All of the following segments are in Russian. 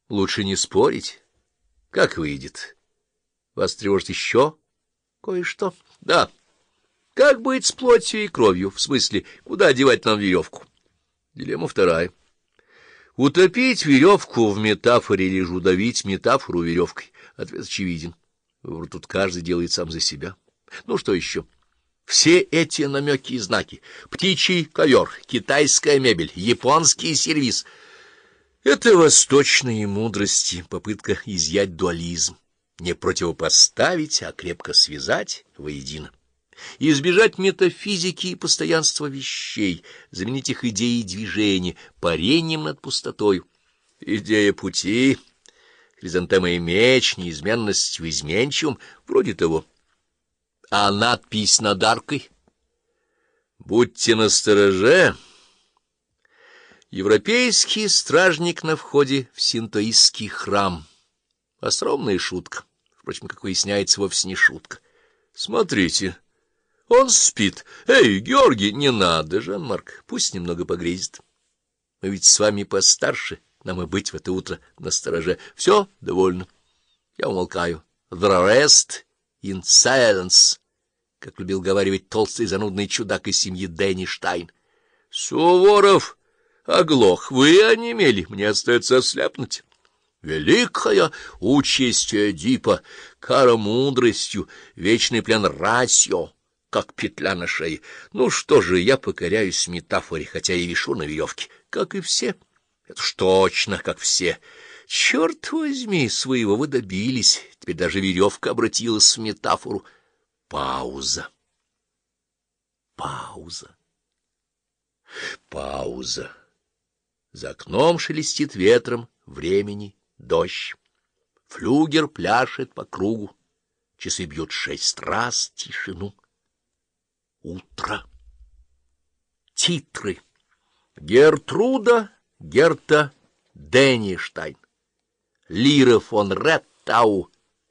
Лучше не спорить. Как выйдет? Вас тревожит еще кое-что? Да. Как быть с плотью и кровью? В смысле, куда девать нам веревку? Дилемма вторая. Утопить веревку в метафоре или же удавить метафору веревкой? Ответ очевиден. Выбор тут каждый делает сам за себя. Ну, что еще? Все эти намеки и знаки. Птичий ковер, китайская мебель, японский сервиз — это восточные мудрости, попытка изъять дуализм, не противопоставить, а крепко связать воедино. Избежать метафизики и постоянства вещей, заменить их идеей движения, парением над пустотой. Идея пути, хризантема и меч, неизменность в изменчивом, вроде того. А надпись над аркой? Будьте настороже. Европейский стражник на входе в синтоистский храм. Остроумная шутка. Впрочем, как выясняется, вовсе не шутка. Смотрите, он спит. Эй, Георгий, не надо, Жан-Марк, пусть немного погрезит. Мы ведь с вами постарше, нам и быть в это утро настороже. Все, довольно. Я умолкаю. The rest in silence, как любил говаривать толстый занудный чудак из семьи Дэнни Штайн. Суворов оглох, вы онемели, мне остается ослепнуть. Великая участь Эдипа, кара мудростью, вечный плен расио, как петля на шее. Ну что же, я покоряюсь метафоре, хотя и вишу на веревке, как и все. Это ж точно, как все. Черт возьми, своего вы добились, теперь даже веревка обратилась в метафору. Пауза. Пауза. Пауза. За окном шелестит ветром времени дождь. Флюгер пляшет по кругу. Часы бьют 6 раз тишину. Утро. Титры. Гертруда Герта Денништайн. Лира фон Реттау.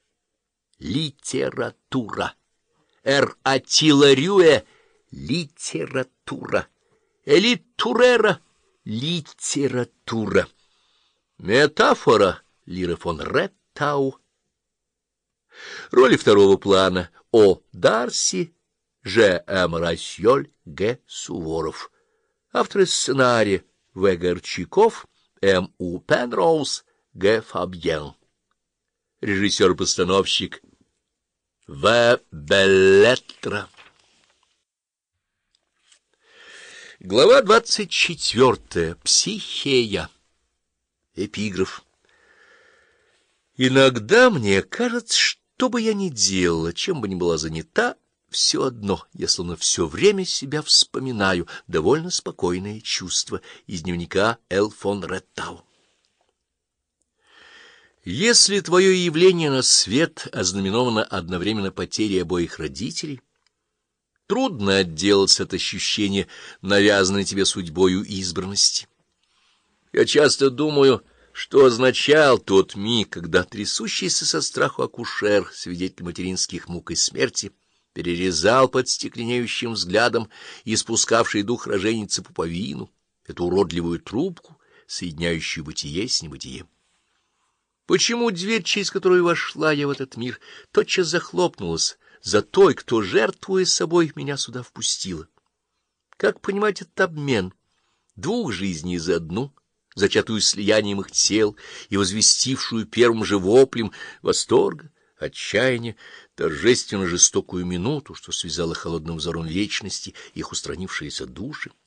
Литература. Р. Аттила Рюэ. Литература. Элит Турера. Литература. Метафора. Лира фон Реттау. Роли второго плана. О. Дарси. Ж. М. Расьоль. Г. Суворов. Авторы сценария. В. Горчаков. М. У. Пенроуз. Г. Фабьен. Режиссер-постановщик В. Беллетра. Глава 24. Психея. Эпиграф. Иногда мне кажется, что бы я ни делала, чем бы ни была занята, все одно, я словно все время себя вспоминаю, довольно спокойное чувство из дневника Л. фон Реттау. Если твое явление на свет ознаменовано одновременно потерей обоих родителей, трудно отделаться от ощущения навязанной тебе судьбою избранности. Я часто думаю, что означал тот миг, когда трясущийся со страху акушер, свидетель материнских мук и смерти, перерезал под стекленеющим взглядом испускавший дух роженицы пуповину, эту уродливую трубку, соединяющую бытие с небытием. Почему дверь, через которую вошла я в этот мир, тотчас захлопнулась за той, кто, жертвуя собой, меня сюда впустила? Как понимать этот обмен двух жизней за одну, зачатую слиянием их тел и возвестившую первым же воплем восторга, отчаяния, торжественно жестокую минуту, что связала холодным взором вечности их устранившиеся души?